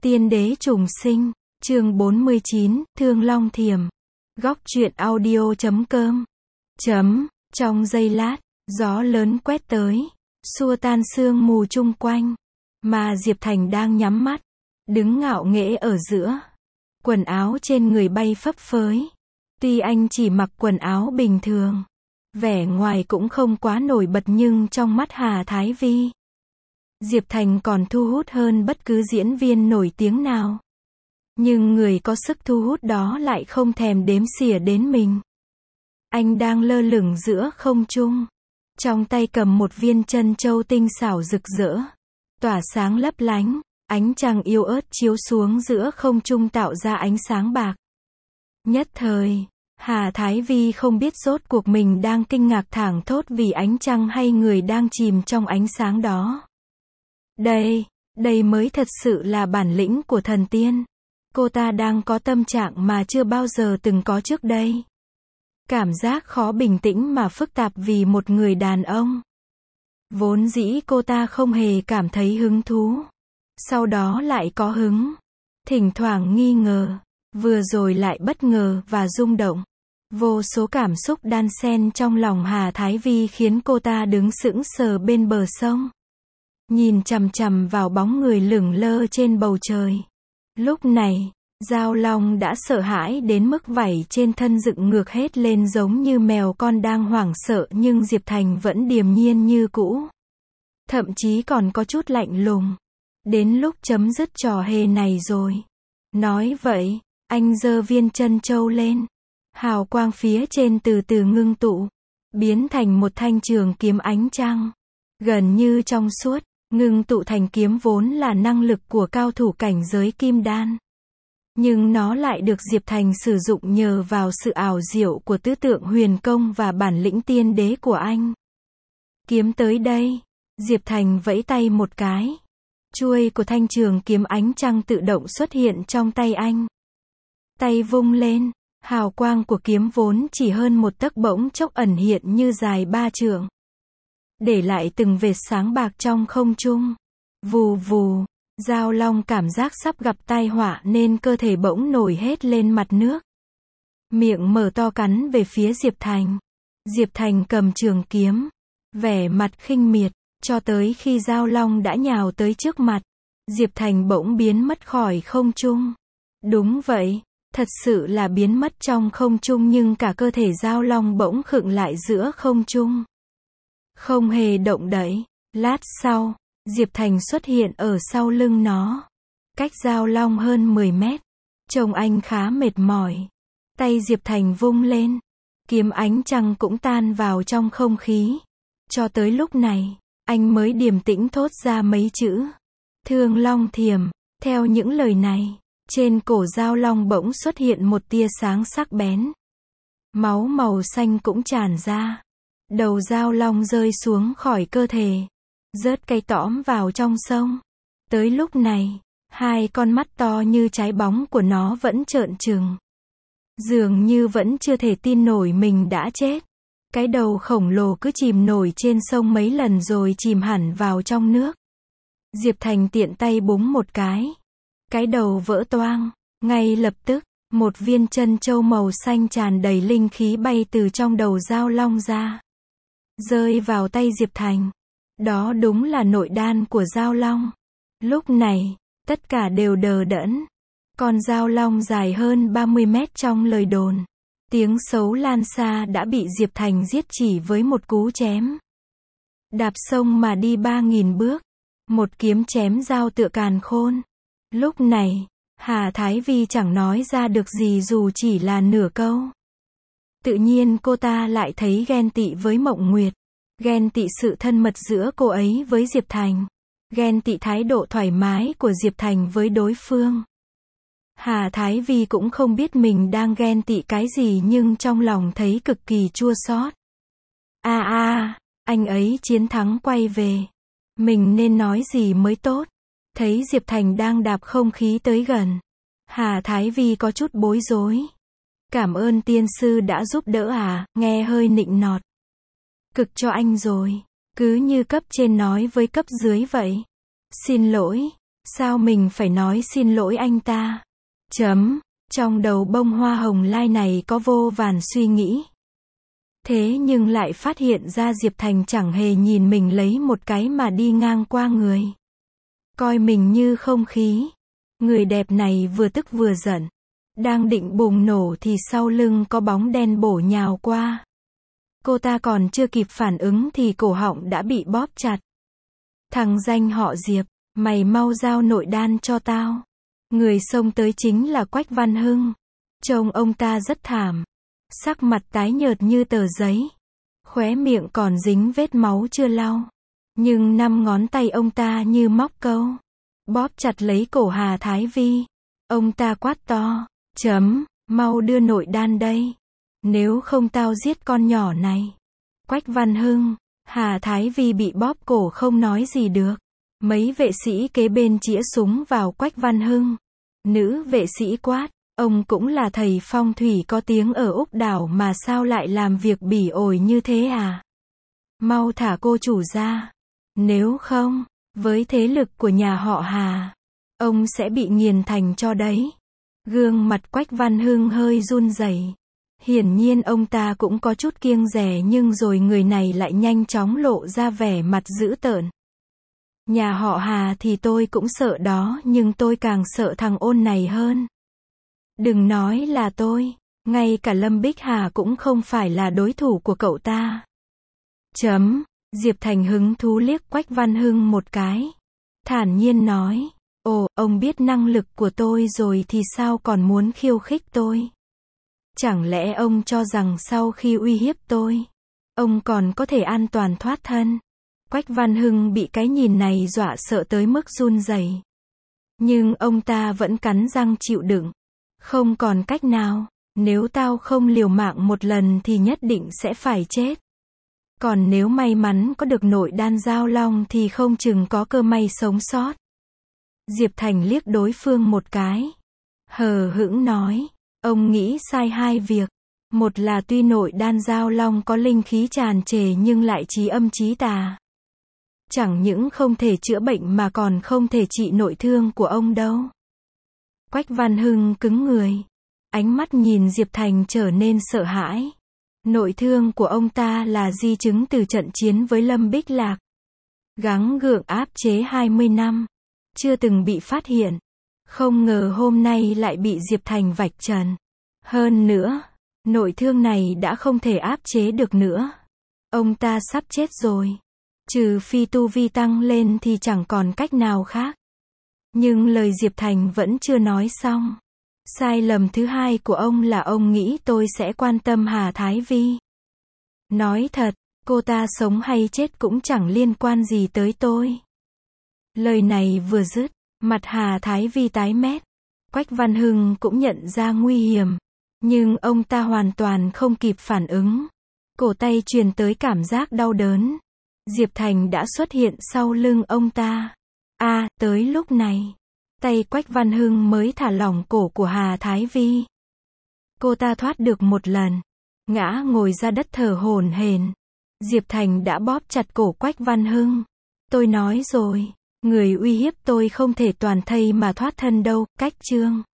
Tiên đế trùng sinh, chương 49, Thương Long Thiểm. Góc truyện audio.com. Trong giây lát, gió lớn quét tới, xua tan sương mù chung quanh. Mà Diệp Thành đang nhắm mắt, đứng ngạo nghễ ở giữa. Quần áo trên người bay phấp phới. Tuy anh chỉ mặc quần áo bình thường, vẻ ngoài cũng không quá nổi bật, nhưng trong mắt Hà Thái Vi, Diệp Thành còn thu hút hơn bất cứ diễn viên nổi tiếng nào. Nhưng người có sức thu hút đó lại không thèm đếm xỉa đến mình. Anh đang lơ lửng giữa không trung, trong tay cầm một viên trân châu tinh xảo rực rỡ, tỏa sáng lấp lánh, ánh trăng yếu ớt chiếu xuống giữa không trung tạo ra ánh sáng bạc. Nhất thời, Hà Thái Vi không biết rốt cuộc mình đang kinh ngạc thảng thốt vì ánh trăng hay người đang chìm trong ánh sáng đó. Đây mới thật sự là bản lĩnh của thần tiên. Cô ta đang có tâm trạng mà chưa bao giờ từng có trước đây. Cảm giác khó bình tĩnh mà phức tạp vì một người đàn ông. Vốn dĩ cô ta không hề cảm thấy hứng thú. Sau đó lại có hứng. Thỉnh thoảng nghi ngờ. Vừa rồi lại bất ngờ và rung động. Vô số cảm xúc đan xen trong lòng Hà Thái Vi khiến cô ta đứng sững sờ bên bờ sông, nhìn chằm chằm vào bóng người lửng lơ trên bầu trời. Lúc này, Giao Long đã sợ hãi đến mức vảy trên thân dựng ngược hết lên giống như mèo con đang hoảng sợ, nhưng Diệp Thành vẫn điềm nhiên như cũ. Thậm chí còn có chút lạnh lùng. Đến lúc chấm dứt trò hề này rồi. Nói vậy, anh giơ viên trân châu lên. Hào quang phía trên từ từ ngưng tụ, biến thành một thanh trường kiếm ánh trăng, gần như trong suốt, ngưng tụ thành kiếm vốn là năng lực của cao thủ cảnh giới kim đan. Nhưng nó lại được Diệp Thành sử dụng nhờ vào sự ảo diệu của tứ tượng huyền công và bản lĩnh tiên đế của anh. Kiếm tới đây, Diệp Thành vẫy tay một cái. Chuôi của thanh trường kiếm ánh trăng tự động xuất hiện trong tay anh. Tay vung lên. Hào quang của kiếm vốn chỉ hơn một tấc bỗng chốc ẩn hiện như dài 3 trượng, để lại từng vệt sáng bạc trong không trung. Vù vù, Giao Long cảm giác sắp gặp tai họa nên cơ thể bỗng nổi hết lên mặt nước. Miệng mở to cắn về phía Diệp Thành. Diệp Thành cầm trường kiếm, vẻ mặt khinh miệt, cho tới khi Giao Long đã nhào tới trước mặt. Diệp Thành bỗng biến mất khỏi không trung. Đúng vậy. Thật sự là biến mất trong không trung, nhưng cả cơ thể Giao Long bỗng khựng lại giữa không trung. Không hề động đậy. Lát sau, Diệp Thành xuất hiện ở sau lưng nó. Cách Giao Long hơn 10 mét. Trông anh khá mệt mỏi. Tay Diệp Thành vung lên. Kiếm ánh trăng cũng tan vào trong không khí. Cho tới lúc này, anh mới điềm tĩnh thốt ra mấy chữ. Thương Long Thiểm. Theo những lời này, trên cổ Giao Long bỗng xuất hiện một tia sáng sắc bén. Máu màu xanh cũng tràn ra. Đầu Giao Long rơi xuống khỏi cơ thể, rớt cây tõm vào trong sông. Tới lúc này, hai con mắt to như trái bóng của nó vẫn trợn trừng. Dường như vẫn chưa thể tin nổi mình đã chết. Cái đầu khổng lồ cứ chìm nổi trên sông mấy lần rồi chìm hẳn vào trong nước. Diệp Thành tiện tay búng một cái. Cái đầu vỡ toang. Ngay lập tức, một viên trân châu màu xanh tràn đầy linh khí bay từ trong đầu Giao Long ra, rơi vào tay Diệp Thành. Đó đúng là nội đan của Giao Long. Lúc này, tất cả đều đờ đẫn. Con Giao Long dài hơn 30 mét trong lời đồn, tiếng xấu lan xa, đã bị Diệp Thành giết chỉ với một cú chém. Đạp sông mà đi 3.000 bước. Một kiếm chém dao tựa càn khôn. Lúc này, Hà Thái Vi chẳng nói ra được gì dù chỉ là nửa câu. Tự nhiên cô ta lại thấy ghen tị với Mộng Nguyệt. Ghen tị sự thân mật giữa cô ấy với Diệp Thành. Ghen tị thái độ thoải mái của Diệp Thành với đối phương. Hà Thái Vi cũng không biết mình đang ghen tị cái gì, nhưng trong lòng thấy cực kỳ chua xót. Anh ấy chiến thắng quay về. Mình nên nói gì mới tốt? Thấy Diệp Thành đang đạp không khí tới gần, Hà Thái Vi có chút bối rối. Cảm ơn tiên sư đã giúp đỡ nghe hơi nịnh nọt. Cực cho anh rồi. Cứ như cấp trên nói với cấp dưới vậy. Xin lỗi. Sao mình phải nói xin lỗi anh ta? Trong đầu bông hoa hồng lai này có vô vàn suy nghĩ. Thế nhưng lại phát hiện ra Diệp Thành chẳng hề nhìn mình lấy một cái mà đi ngang qua người. Coi mình như không khí. Người đẹp này vừa tức vừa giận. Đang định bùng nổ thì sau lưng có bóng đen bổ nhào qua. Cô ta còn chưa kịp phản ứng thì cổ họng đã bị bóp chặt. Thằng danh họ Diệp, mày mau giao nội đan cho tao. Người xông tới chính là Quách Văn Hưng. Trông ông ta rất thảm. Sắc mặt tái nhợt như tờ giấy. Khóe miệng còn dính vết máu chưa lau. Nhưng 5 ngón tay ông ta như móc câu. Bóp chặt lấy cổ Hà Thái Vi. Ông ta quát to. Mau đưa nội đan đây. Nếu không tao giết con nhỏ này. Quách Văn Hưng. Hà Thái Vi bị bóp cổ không nói gì được. Mấy vệ sĩ kế bên chĩa súng vào Quách Văn Hưng. Nữ vệ sĩ quát. Ông cũng là thầy phong thủy có tiếng ở Úc Đảo mà sao lại làm việc bỉ ổi như thế à? Mau thả cô chủ ra. Nếu không, với thế lực của nhà họ Hà, ông sẽ bị nghiền thành cho đấy. Gương mặt Quách Văn Hưng hơi run rẩy. Hiển nhiên ông ta cũng có chút kiêng dè nhưng rồi người này lại nhanh chóng lộ ra vẻ mặt dữ tợn. Nhà họ Hà thì tôi cũng sợ đó nhưng tôi càng sợ thằng ôn này hơn. Đừng nói là tôi, ngay cả Lâm Bích Hà cũng không phải là đối thủ của cậu ta. Diệp Thành hứng thú liếc Quách Văn Hưng một cái. Thản nhiên nói, ồ, ông biết năng lực của tôi rồi thì sao còn muốn khiêu khích tôi? Chẳng lẽ ông cho rằng sau khi uy hiếp tôi, ông còn có thể an toàn thoát thân? Quách Văn Hưng bị cái nhìn này dọa sợ tới mức run rẩy. Nhưng ông ta vẫn cắn răng chịu đựng. Không còn cách nào, nếu tao không liều mạng một lần thì nhất định sẽ phải chết. Còn nếu may mắn có được nội đan giao long thì không chừng có cơ may sống sót. Diệp Thành liếc đối phương một cái. Hờ hững nói, ông nghĩ sai hai việc. Một là tuy nội đan giao long có linh khí tràn trề nhưng lại trí âm trí tà. Chẳng những không thể chữa bệnh mà còn không thể trị nội thương của ông đâu. Quách Văn Hưng cứng người. Ánh mắt nhìn Diệp Thành trở nên sợ hãi. Nội thương của ông ta là di chứng từ trận chiến với Lâm Bích Lạc. Gắng gượng áp chế 20 năm. Chưa từng bị phát hiện. Không ngờ hôm nay lại bị Diệp Thành vạch trần. Hơn nữa, nội thương này đã không thể áp chế được nữa. Ông ta sắp chết rồi. Trừ phi tu vi tăng lên thì chẳng còn cách nào khác. Nhưng lời Diệp Thành vẫn chưa nói xong. Sai lầm thứ hai của ông là ông nghĩ tôi sẽ quan tâm Hà Thái Vi. Nói thật, cô ta sống hay chết cũng chẳng liên quan gì tới tôi. Lời này vừa dứt, mặt Hà Thái Vi tái mét. Quách Văn Hưng cũng nhận ra nguy hiểm. Nhưng ông ta hoàn toàn không kịp phản ứng. Cổ tay truyền tới cảm giác đau đớn. Diệp Thành đã xuất hiện sau lưng ông ta. Tới lúc này, tay Quách Văn Hưng mới thả lỏng cổ của Hà Thái Vi. Cô ta thoát được một lần, ngã ngồi ra đất thở hổn hển. Diệp Thành đã bóp chặt cổ Quách Văn Hưng. Tôi nói rồi, người uy hiếp tôi không thể toàn thây mà thoát thân đâu. Cách chương